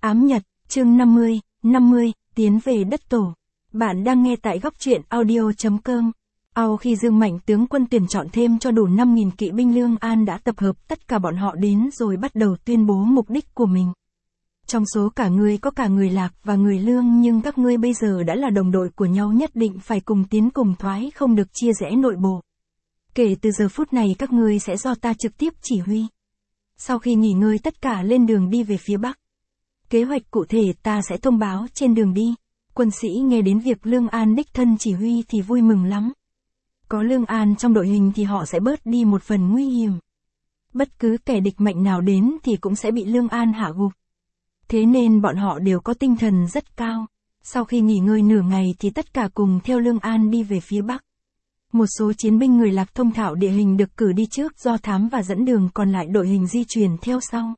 Ám Nhật, chương 50, tiến về đất tổ. Bạn đang nghe tại góc truyện audio.com. Khi Dương Mạnh tướng quân tuyển chọn thêm cho đủ 5.000 kỵ binh, Lương An đã tập hợp tất cả bọn họ đến rồi bắt đầu tuyên bố mục đích của mình. Trong số cả ngươi có cả người Lạc và người Lương, nhưng các ngươi bây giờ đã là đồng đội của nhau, nhất định phải cùng tiến cùng thoái, không được chia rẽ nội bộ. Kể từ giờ phút này các ngươi sẽ do ta trực tiếp chỉ huy. Sau khi nghỉ ngơi tất cả lên đường đi về phía Bắc. Kế hoạch cụ thể ta sẽ thông báo trên đường đi. Quân sĩ nghe đến việc Lương An đích thân chỉ huy thì vui mừng lắm. Có Lương An trong đội hình thì họ sẽ bớt đi một phần nguy hiểm. Bất cứ kẻ địch mạnh nào đến thì cũng sẽ bị Lương An hạ gục. Thế nên bọn họ đều có tinh thần rất cao. Sau khi nghỉ ngơi nửa ngày thì tất cả cùng theo Lương An đi về phía Bắc. Một số chiến binh người Lạc thông thạo địa hình được cử đi trước do thám và dẫn đường, còn lại đội hình di chuyển theo sau.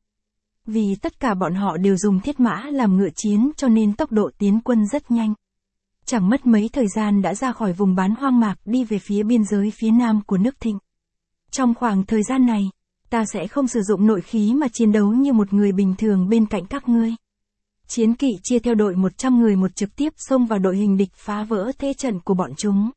Vì tất cả bọn họ đều dùng thiết mã làm ngựa chiến cho nên tốc độ tiến quân rất nhanh. Chẳng mất mấy thời gian đã ra khỏi vùng bán hoang mạc đi về phía biên giới phía nam của nước Thịnh. Trong khoảng thời gian này, ta sẽ không sử dụng nội khí mà chiến đấu như một người bình thường bên cạnh các ngươi. Chiến kỵ chia theo đội 100 người một trực tiếp xông vào đội hình địch, phá vỡ thế trận của bọn chúng.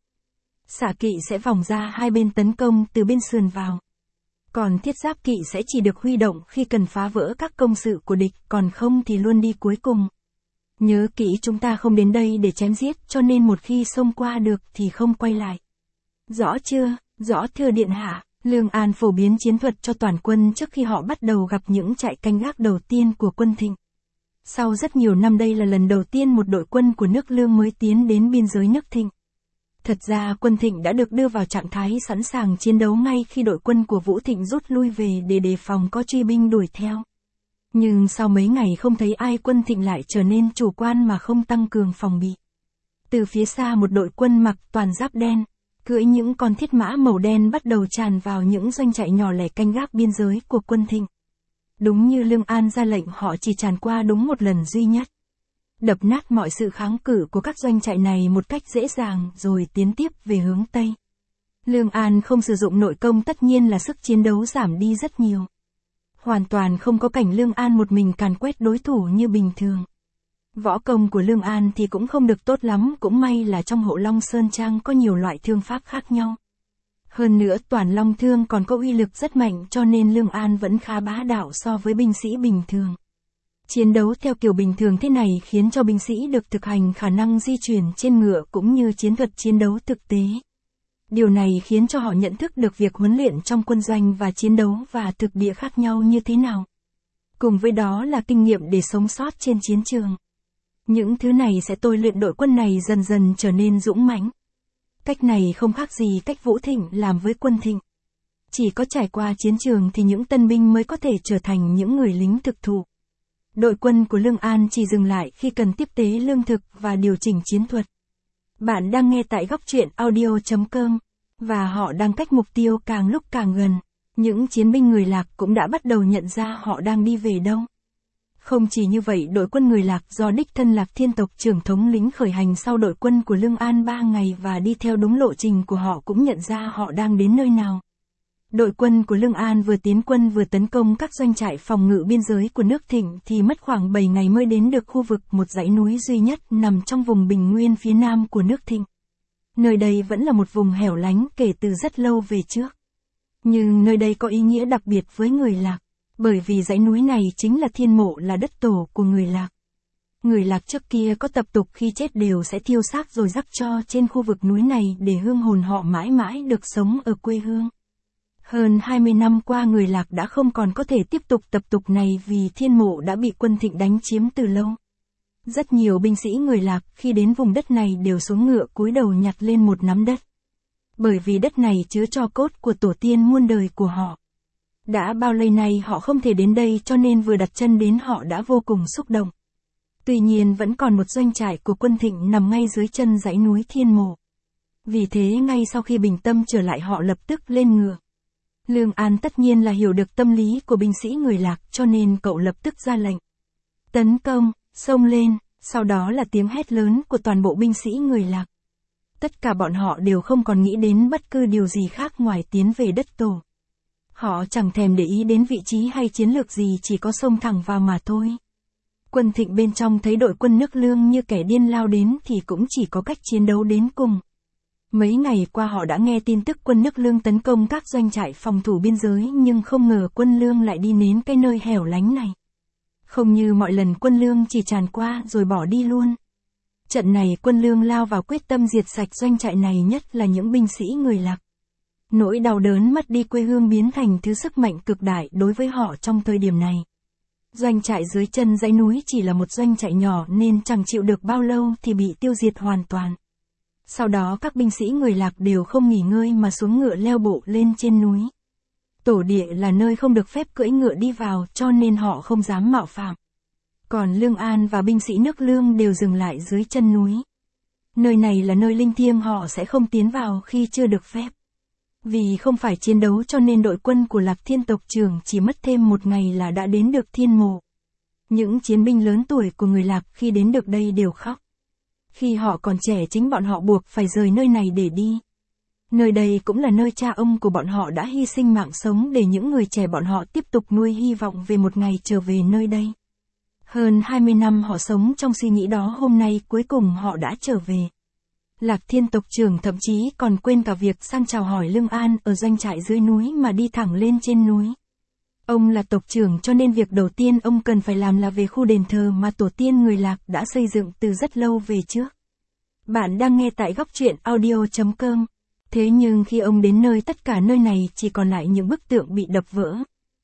Xạ kỵ sẽ vòng ra hai bên tấn công từ bên sườn vào. Còn thiết giáp kỵ sẽ chỉ được huy động khi cần phá vỡ các công sự của địch, còn không thì luôn đi cuối cùng. Nhớ kỹ, chúng ta không đến đây để chém giết, cho nên một khi xông qua được thì không quay lại. Rõ chưa? Rõ thưa điện hạ. Lương An phổ biến chiến thuật cho toàn quân trước khi họ bắt đầu gặp những trại canh gác đầu tiên của quân Thịnh. Sau rất nhiều năm đây là lần đầu tiên một đội quân của nước Lương mới tiến đến biên giới nước Thịnh. Thật ra quân Thịnh đã được đưa vào trạng thái sẵn sàng chiến đấu ngay khi đội quân của Vũ Thịnh rút lui về để đề phòng có truy binh đuổi theo. Nhưng sau mấy ngày không thấy ai, quân Thịnh lại trở nên chủ quan mà không tăng cường phòng bị. Từ phía xa một đội quân mặc toàn giáp đen, cưỡi những con thiết mã màu đen bắt đầu tràn vào những doanh trại nhỏ lẻ canh gác biên giới của quân Thịnh. Đúng như Lương An ra lệnh, họ chỉ tràn qua đúng một lần duy nhất. Đập nát mọi sự kháng cự của các doanh trại này một cách dễ dàng rồi tiến tiếp về hướng Tây. Lương An không sử dụng nội công, tất nhiên là sức chiến đấu giảm đi rất nhiều. Hoàn toàn không có cảnh Lương An một mình càn quét đối thủ như bình thường. Võ công của Lương An thì cũng không được tốt lắm, cũng may là trong Hộ Long Sơn Trang có nhiều loại thương pháp khác nhau. Hơn nữa toàn long thương còn có uy lực rất mạnh, cho nên Lương An vẫn khá bá đạo so với binh sĩ bình thường. Chiến đấu theo kiểu bình thường thế này khiến cho binh sĩ được thực hành khả năng di chuyển trên ngựa cũng như chiến thuật chiến đấu thực tế. Điều này khiến cho họ nhận thức được việc huấn luyện trong quân doanh và chiến đấu và thực địa khác nhau như thế nào. Cùng với đó là kinh nghiệm để sống sót trên chiến trường. Những thứ này sẽ tôi luyện đội quân này dần dần trở nên dũng mãnh. Cách này không khác gì cách Vũ Thịnh làm với quân Thịnh. Chỉ có trải qua chiến trường thì những tân binh mới có thể trở thành những người lính thực thụ. Đội quân của Lương An chỉ dừng lại khi cần tiếp tế lương thực và điều chỉnh chiến thuật. Bạn đang nghe tại góc truyện audio.com, và họ đang cách mục tiêu càng lúc càng gần. Những chiến binh người Lạc cũng đã bắt đầu nhận ra họ đang đi về đâu. Không chỉ như vậy, đội quân người Lạc do đích thân Lạc Thiên tộc trưởng thống lĩnh khởi hành sau đội quân của Lương An 3 ngày và đi theo đúng lộ trình của họ cũng nhận ra họ đang đến nơi nào. Đội quân của Lương An vừa tiến quân vừa tấn công các doanh trại phòng ngự biên giới của nước Thịnh thì mất khoảng 7 ngày mới đến được khu vực một dãy núi duy nhất nằm trong vùng bình nguyên phía nam của nước Thịnh. Nơi đây vẫn là một vùng hẻo lánh kể từ rất lâu về trước. Nhưng nơi đây có ý nghĩa đặc biệt với người Lạc, bởi vì dãy núi này chính là thiên mộ, là đất tổ của người Lạc. Người Lạc trước kia có tập tục khi chết đều sẽ thiêu xác rồi rắc tro trên khu vực núi này để hương hồn họ mãi mãi được sống ở quê hương. Hơn 20 năm qua người Lạc đã không còn có thể tiếp tục tập tục này vì thiên mộ đã bị quân Thịnh đánh chiếm từ lâu. Rất nhiều binh sĩ người Lạc khi đến vùng đất này đều xuống ngựa cúi đầu nhặt lên một nắm đất. Bởi vì đất này chứa tro cốt của tổ tiên muôn đời của họ. Đã bao lâu nay họ không thể đến đây, cho nên vừa đặt chân đến họ đã vô cùng xúc động. Tuy nhiên vẫn còn một doanh trại của quân Thịnh nằm ngay dưới chân dãy núi thiên mộ. Vì thế ngay sau khi bình tâm trở lại họ lập tức lên ngựa. Lương An tất nhiên là hiểu được tâm lý của binh sĩ người Lạc, cho nên cậu lập tức ra lệnh. Tấn công, xông lên, sau đó là tiếng hét lớn của toàn bộ binh sĩ người Lạc. Tất cả bọn họ đều không còn nghĩ đến bất cứ điều gì khác ngoài tiến về đất tổ. Họ chẳng thèm để ý đến vị trí hay chiến lược gì, chỉ có xông thẳng vào mà thôi. Quân Thịnh bên trong thấy đội quân nước Lương như kẻ điên lao đến thì cũng chỉ có cách chiến đấu đến cùng. Mấy ngày qua họ đã nghe tin tức quân nước Lương tấn công các doanh trại phòng thủ biên giới nhưng không ngờ quân Lương lại đi đến cái nơi hẻo lánh này. Không như mọi lần quân Lương chỉ tràn qua rồi bỏ đi luôn. Trận này quân Lương lao vào quyết tâm diệt sạch doanh trại này, nhất là những binh sĩ người Lạc. Nỗi đau đớn mất đi quê hương biến thành thứ sức mạnh cực đại đối với họ trong thời điểm này. Doanh trại dưới chân dãy núi chỉ là một doanh trại nhỏ nên chẳng chịu được bao lâu thì bị tiêu diệt hoàn toàn. Sau đó các binh sĩ người Lạc đều không nghỉ ngơi mà xuống ngựa leo bộ lên trên núi. Tổ địa là nơi không được phép cưỡi ngựa đi vào cho nên họ không dám mạo phạm. Còn Lương An và binh sĩ nước Lương đều dừng lại dưới chân núi. Nơi này là nơi linh thiêng, họ sẽ không tiến vào khi chưa được phép. Vì không phải chiến đấu cho nên đội quân của Lạc Thiên tộc trưởng chỉ mất thêm một ngày là đã đến được Thiên Mộ. Những chiến binh lớn tuổi của người Lạc khi đến được đây đều khóc. Khi họ còn trẻ chính bọn họ buộc phải rời nơi này để đi. Nơi đây cũng là nơi cha ông của bọn họ đã hy sinh mạng sống để những người trẻ bọn họ tiếp tục nuôi hy vọng về một ngày trở về nơi đây. Hơn 20 năm họ sống trong suy nghĩ đó, hôm nay cuối cùng họ đã trở về. Lạc Thiên tộc trưởng thậm chí còn quên cả việc sang chào hỏi Lương An ở doanh trại dưới núi mà đi thẳng lên trên núi. Ông là tộc trưởng cho nên việc đầu tiên ông cần phải làm là về khu đền thờ mà tổ tiên người Lạc đã xây dựng từ rất lâu về trước. Bạn đang nghe tại góc truyện audio.com. Thế nhưng khi ông đến nơi, tất cả nơi này chỉ còn lại những bức tượng bị đập vỡ.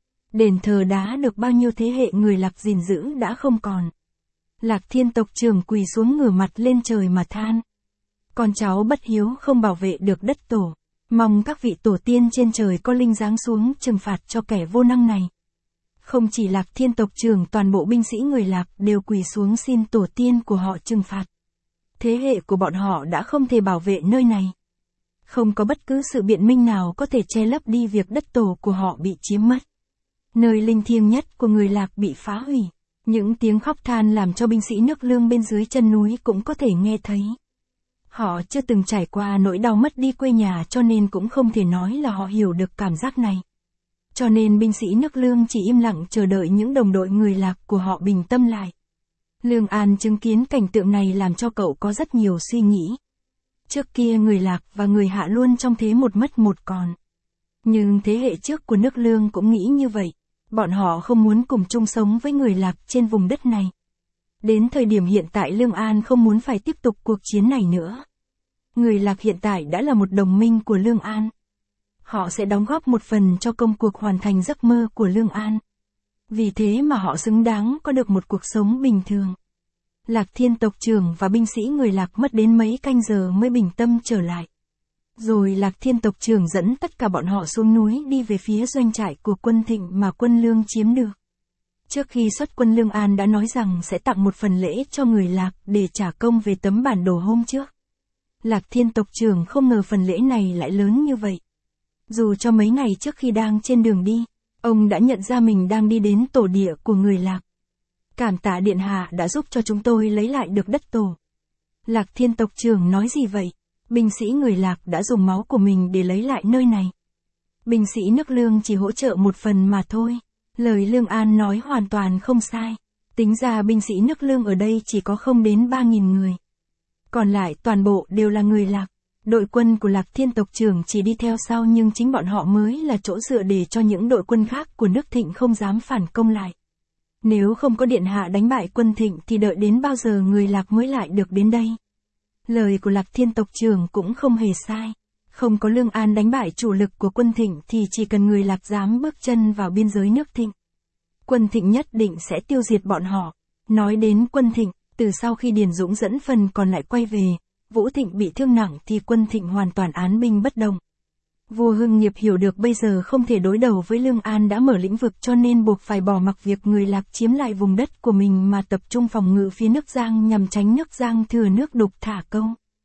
Đền thờ đá được bao nhiêu thế hệ người Lạc gìn giữ đã không còn. Lạc Thiên tộc trưởng quỳ xuống ngửa mặt lên trời mà than. Con cháu bất hiếu không bảo vệ được đất tổ. Mong các vị tổ tiên trên trời có linh giáng xuống trừng phạt cho kẻ vô năng này. Không chỉ Lạc Thiên tộc trưởng, toàn bộ binh sĩ người Lạc đều quỳ xuống xin tổ tiên của họ trừng phạt. Thế hệ của bọn họ đã không thể bảo vệ nơi này. Không có bất cứ sự biện minh nào có thể che lấp đi việc đất tổ của họ bị chiếm mất. Nơi linh thiêng nhất của người Lạc bị phá hủy. Những tiếng khóc than làm cho binh sĩ nước Lương bên dưới chân núi cũng có thể nghe thấy. Họ chưa từng trải qua nỗi đau mất đi quê nhà cho nên cũng không thể nói là họ hiểu được cảm giác này. Cho nên binh sĩ nước Lương chỉ im lặng chờ đợi những đồng đội người Lạc của họ bình tâm lại. Lương An chứng kiến cảnh tượng này làm cho cậu có rất nhiều suy nghĩ. Trước kia người Lạc và người Hạ luôn trong thế một mất một còn. Nhưng thế hệ trước của nước Lương cũng nghĩ như vậy. Bọn họ không muốn cùng chung sống với người Lạc trên vùng đất này. Đến thời điểm hiện tại Lương An không muốn phải tiếp tục cuộc chiến này nữa. Người Lạc hiện tại đã là một đồng minh của Lương An. Họ sẽ đóng góp một phần cho công cuộc hoàn thành giấc mơ của Lương An. Vì thế mà họ xứng đáng có được một cuộc sống bình thường. Lạc Thiên tộc trưởng và binh sĩ người Lạc mất đến mấy canh giờ mới bình tâm trở lại. Rồi Lạc Thiên tộc trưởng dẫn tất cả bọn họ xuống núi đi về phía doanh trại của quân Thịnh mà quân Lương chiếm được. Trước khi xuất quân, Lương An đã nói rằng sẽ tặng một phần lễ cho người Lạc để trả công về tấm bản đồ hôm trước. Lạc Thiên tộc trưởng không ngờ phần lễ này lại lớn như vậy. Dù cho mấy ngày trước khi đang trên đường đi, ông đã nhận ra mình đang đi đến tổ địa của người Lạc. Cảm tạ điện hạ đã giúp cho chúng tôi lấy lại được đất tổ. Lạc Thiên tộc trưởng nói gì vậy? Binh sĩ người Lạc đã dùng máu của mình để lấy lại nơi này. Binh sĩ nước Lương chỉ hỗ trợ một phần mà thôi. Lời Lương An nói hoàn toàn không sai. Tính ra binh sĩ nước Lương ở đây chỉ có không đến 3.000 người. Còn lại toàn bộ đều là người Lạc. Đội quân của Lạc Thiên tộc trưởng chỉ đi theo sau nhưng chính bọn họ mới là chỗ dựa để cho những đội quân khác của nước Thịnh không dám phản công lại. Nếu không có điện hạ đánh bại quân Thịnh thì đợi đến bao giờ người Lạc mới lại được đến đây? Lời của Lạc Thiên tộc trưởng cũng không hề sai. Không có Lương An đánh bại chủ lực của quân Thịnh thì chỉ cần người Lạc dám bước chân vào biên giới nước Thịnh, quân Thịnh nhất định sẽ tiêu diệt bọn họ. Nói đến quân Thịnh, từ sau khi Điền Dũng dẫn phần còn lại quay về, Vũ Thịnh bị thương nặng thì quân Thịnh hoàn toàn án binh bất động. Vua Hưng Nghiệp hiểu được bây giờ không thể đối đầu với Lương An đã mở lĩnh vực cho nên buộc phải bỏ mặc việc người Lạc chiếm lại vùng đất của mình mà tập trung phòng ngự phía nước Giang nhằm tránh nước Giang thừa nước đục thả câu.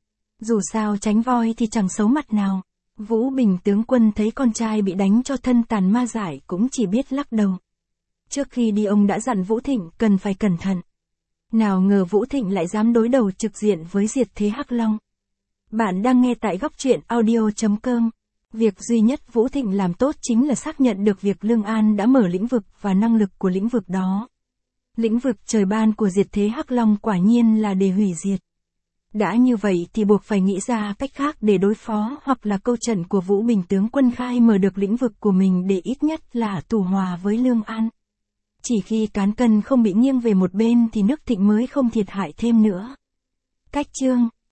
Dù sao tránh voi thì chẳng xấu mặt nào. Vũ Bình tướng quân thấy con trai bị đánh cho thân tàn ma dại cũng chỉ biết lắc đầu. Trước khi đi ông đã dặn Vũ Thịnh cần phải cẩn thận. Nào ngờ Vũ Thịnh lại dám đối đầu trực diện với diệt thế Hắc Long. Bạn đang nghe tại góc truyện audio.com. Việc duy nhất Vũ Thịnh làm tốt chính là xác nhận được việc Lương An đã mở lĩnh vực và năng lực của lĩnh vực đó. Lĩnh vực trời ban của diệt thế Hắc Long quả nhiên là để hủy diệt. Đã như vậy thì buộc phải nghĩ ra cách khác để đối phó, hoặc là câu trận của Vũ Bình tướng quân khai mở được lĩnh vực của mình để ít nhất là tù hòa với Lương An. Chỉ khi cán cân không bị nghiêng về một bên thì nước Thịnh mới không thiệt hại thêm nữa. Cách chương